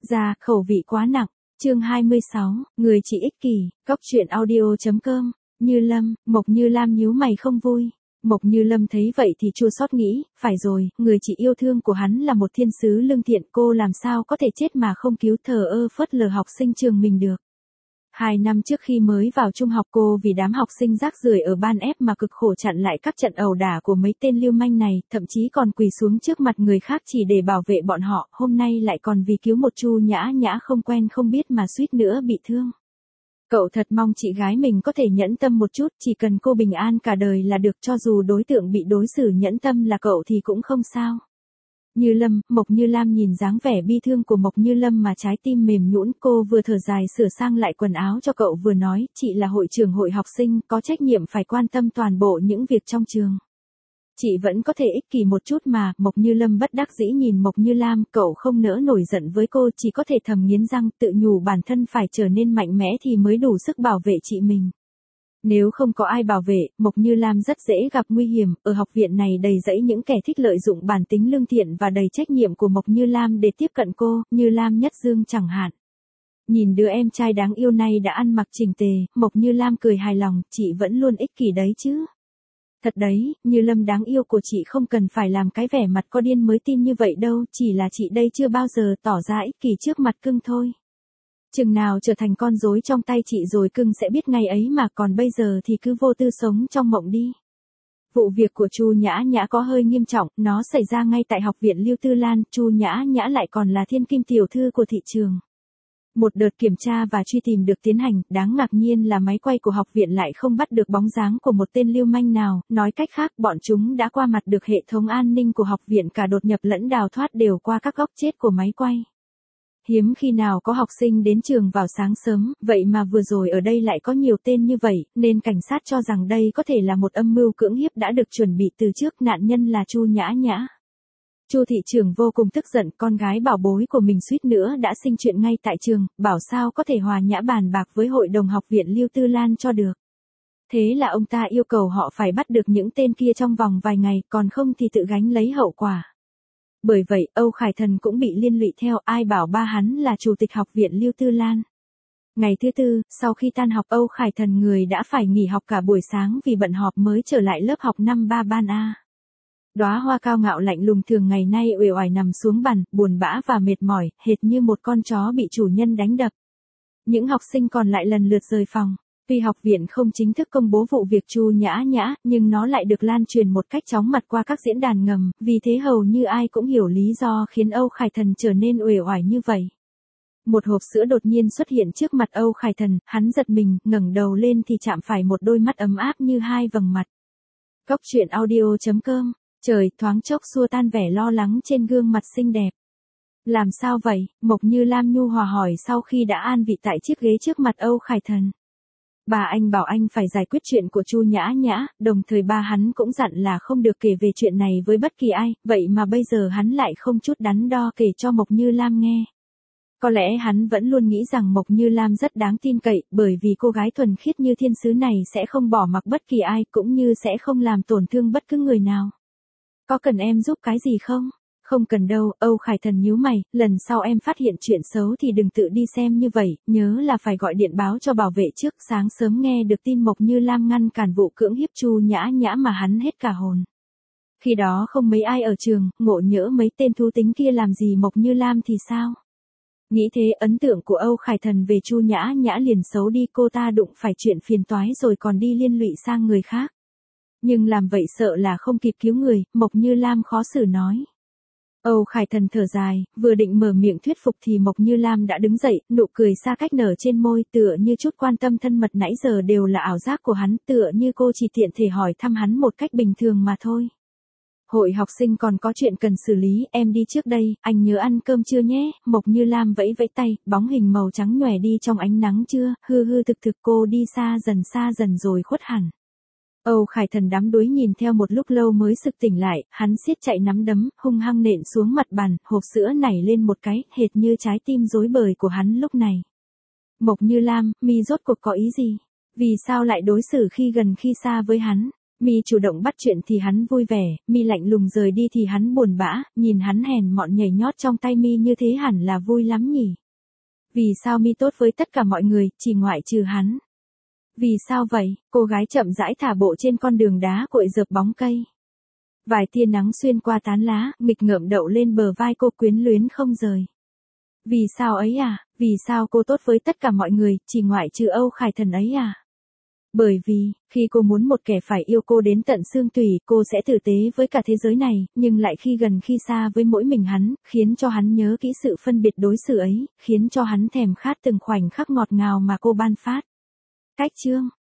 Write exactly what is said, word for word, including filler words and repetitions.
Ra, khẩu vị quá nặng. Chương hai mươi sáu, người chỉ ích kỷ, Cóc truyện audio.com, Như Lâm, Mộc Như Lam nhíu mày không vui. Mộc Như Lâm thấy vậy thì chua xót nghĩ, phải rồi, người chị yêu thương của hắn là một thiên sứ lương thiện, cô làm sao có thể chết mà không cứu, thờ ơ phớt lờ học sinh trường mình được. Hai năm trước khi mới vào trung học, cô vì đám học sinh rác rưởi ở ban ép mà cực khổ chặn lại các trận ẩu đả của mấy tên lưu manh này, thậm chí còn quỳ xuống trước mặt người khác chỉ để bảo vệ bọn họ, hôm nay lại còn vì cứu một Chu Nhã Nhã không quen không biết mà suýt nữa bị thương. Cậu thật mong chị gái mình có thể nhẫn tâm một chút, chỉ cần cô bình an cả đời là được, cho dù đối tượng bị đối xử nhẫn tâm là cậu thì cũng không sao. Như Lâm, Mộc Như Lam nhìn dáng vẻ bi thương của Mộc Như Lâm mà trái tim mềm nhũn, cô vừa thở dài sửa sang lại quần áo cho cậu vừa nói, chị là hội trưởng hội học sinh, có trách nhiệm phải quan tâm toàn bộ những việc trong trường. Chị vẫn có thể ích kỷ một chút mà. Mộc Như Lâm bất đắc dĩ nhìn Mộc Như Lam, cậu không nỡ nổi giận với cô, chỉ có thể thầm nghiến răng, tự nhủ bản thân phải trở nên mạnh mẽ thì mới đủ sức bảo vệ chị mình. Nếu không có ai bảo vệ, Mộc Như Lam rất dễ gặp nguy hiểm, ở học viện này đầy rẫy những kẻ thích lợi dụng bản tính lương thiện và đầy trách nhiệm của Mộc Như Lam để tiếp cận cô, như Lam Nhất Dương chẳng hạn. Nhìn đứa em trai đáng yêu này đã ăn mặc chỉnh tề, Mộc Như Lam cười hài lòng, chị vẫn luôn ích kỷ đấy chứ. Thật đấy, Như Lâm đáng yêu của chị không cần phải làm cái vẻ mặt có điên mới tin như vậy đâu, chỉ là chị đây chưa bao giờ tỏ ra ích kỷ trước mặt cưng thôi. Chừng nào trở thành con rối trong tay chị rồi cưng sẽ biết ngày ấy mà, còn bây giờ thì cứ vô tư sống trong mộng đi. Vụ việc của Chu Nhã Nhã có hơi nghiêm trọng, nó xảy ra ngay tại học viện Lưu Tư Lan, Chu Nhã Nhã lại còn là thiên kim tiểu thư của thị trường. Một đợt kiểm tra và truy tìm được tiến hành, đáng ngạc nhiên là máy quay của học viện lại không bắt được bóng dáng của một tên lưu manh nào, nói cách khác bọn chúng đã qua mặt được hệ thống an ninh của học viện, cả đột nhập lẫn đào thoát đều qua các góc chết của máy quay. Hiếm khi nào có học sinh đến trường vào sáng sớm, vậy mà vừa rồi ở đây lại có nhiều tên như vậy, nên cảnh sát cho rằng đây có thể là một âm mưu cưỡng hiếp đã được chuẩn bị từ trước, nạn nhân là Chu Nhã Nhã. Chu thị trưởng vô cùng tức giận, con gái bảo bối của mình suýt nữa đã sinh chuyện ngay tại trường, bảo sao có thể hòa nhã bàn bạc với hội đồng học viện Lưu Tư Lan cho được. Thế là ông ta yêu cầu họ phải bắt được những tên kia trong vòng vài ngày, còn không thì tự gánh lấy hậu quả. Bởi vậy, Âu Khải Thần cũng bị liên lụy theo, ai bảo ba hắn là chủ tịch học viện Lưu Tư Lan. Ngày thứ tư, sau khi tan học, Âu Khải Thần người đã phải nghỉ học cả buổi sáng vì bận họp mới trở lại lớp học năm ba ban A. Đóa hoa cao ngạo lạnh lùng thường ngày nay uể oải nằm xuống bàn, buồn bã và mệt mỏi, hệt như một con chó bị chủ nhân đánh đập. Những học sinh còn lại lần lượt rời phòng. Tuy học viện không chính thức công bố vụ việc Chu Nhã Nhã, nhưng nó lại được lan truyền một cách chóng mặt qua các diễn đàn ngầm, vì thế hầu như ai cũng hiểu lý do khiến Âu Khải Thần trở nên uể oải như vậy. Một hộp sữa đột nhiên xuất hiện trước mặt Âu Khải Thần, hắn giật mình, ngẩng đầu lên thì chạm phải một đôi mắt ấm áp như hai vầng mặt. Cóc truyện audio.com, trời thoáng chốc xua tan vẻ lo lắng trên gương mặt xinh đẹp. Làm sao vậy? Mộc Như Lam nhu hòa hỏi sau khi đã an vị tại chiếc ghế trước mặt Âu Khải Thần. Bà anh bảo anh phải giải quyết chuyện của Chu Nhã Nhã, đồng thời ba hắn cũng dặn là không được kể về chuyện này với bất kỳ ai, vậy mà bây giờ hắn lại không chút đắn đo kể cho Mộc Như Lam nghe. Có lẽ hắn vẫn luôn nghĩ rằng Mộc Như Lam rất đáng tin cậy, bởi vì cô gái thuần khiết như thiên sứ này sẽ không bỏ mặc bất kỳ ai, cũng như sẽ không làm tổn thương bất cứ người nào. Có cần em giúp cái gì không? Không cần đâu, Âu Khải Thần nhíu mày, lần sau em phát hiện chuyện xấu thì đừng tự đi xem như vậy, nhớ là phải gọi điện báo cho bảo vệ trước. Sáng sớm nghe được tin Mộc Như Lam ngăn cản vụ cưỡng hiếp Chu Nhã Nhã mà hắn hết cả hồn. Khi đó không mấy ai ở trường, ngộ nhỡ mấy tên thú tính kia làm gì Mộc Như Lam thì sao? Nghĩ thế, ấn tượng của Âu Khải Thần về Chu Nhã Nhã liền xấu đi, cô ta đụng phải chuyện phiền toái rồi còn đi liên lụy sang người khác. Nhưng làm vậy sợ là không kịp cứu người, Mộc Như Lam khó xử nói. Âu Khải Thần thở dài, vừa định mở miệng thuyết phục thì Mộc Như Lam đã đứng dậy, nụ cười xa cách nở trên môi, tựa như chút quan tâm thân mật nãy giờ đều là ảo giác của hắn, tựa như cô chỉ tiện thể hỏi thăm hắn một cách bình thường mà thôi. Hội học sinh còn có chuyện cần xử lý, em đi trước đây, anh nhớ ăn cơm chưa nhé. Mộc Như Lam vẫy vẫy tay, bóng hình màu trắng nhòe đi trong ánh nắng trưa, hư hư thực thực cô đi xa dần xa dần rồi khuất hẳn. Âu Khải Thần đắm đuối nhìn theo một lúc lâu mới sực tỉnh lại, hắn siết chạy nắm đấm, hung hăng nện xuống mặt bàn, hộp sữa nảy lên một cái, hệt như trái tim rối bời của hắn lúc này. Mộc Như Lam, mi rốt cuộc có ý gì? Vì sao lại đối xử khi gần khi xa với hắn? Mi chủ động bắt chuyện thì hắn vui vẻ, Mi lạnh lùng rời đi thì hắn buồn bã, nhìn hắn hèn mọn nhảy nhót trong tay Mi như thế hẳn là vui lắm nhỉ. Vì sao Mi tốt với tất cả mọi người, chỉ ngoại trừ hắn? Vì sao vậy? Cô gái chậm rãi thả bộ trên con đường đá cội dợp bóng cây. Vài tia nắng xuyên qua tán lá, nghịch ngợm đậu lên bờ vai cô quyến luyến không rời. Vì sao ấy à? Vì sao cô tốt với tất cả mọi người, chỉ ngoại trừ Âu Khải Thần ấy à? Bởi vì, khi cô muốn một kẻ phải yêu cô đến tận xương tủy, cô sẽ tử tế với cả thế giới này, nhưng lại khi gần khi xa với mỗi mình hắn, khiến cho hắn nhớ kỹ sự phân biệt đối xử ấy, khiến cho hắn thèm khát từng khoảnh khắc ngọt ngào mà cô ban phát. Cách chương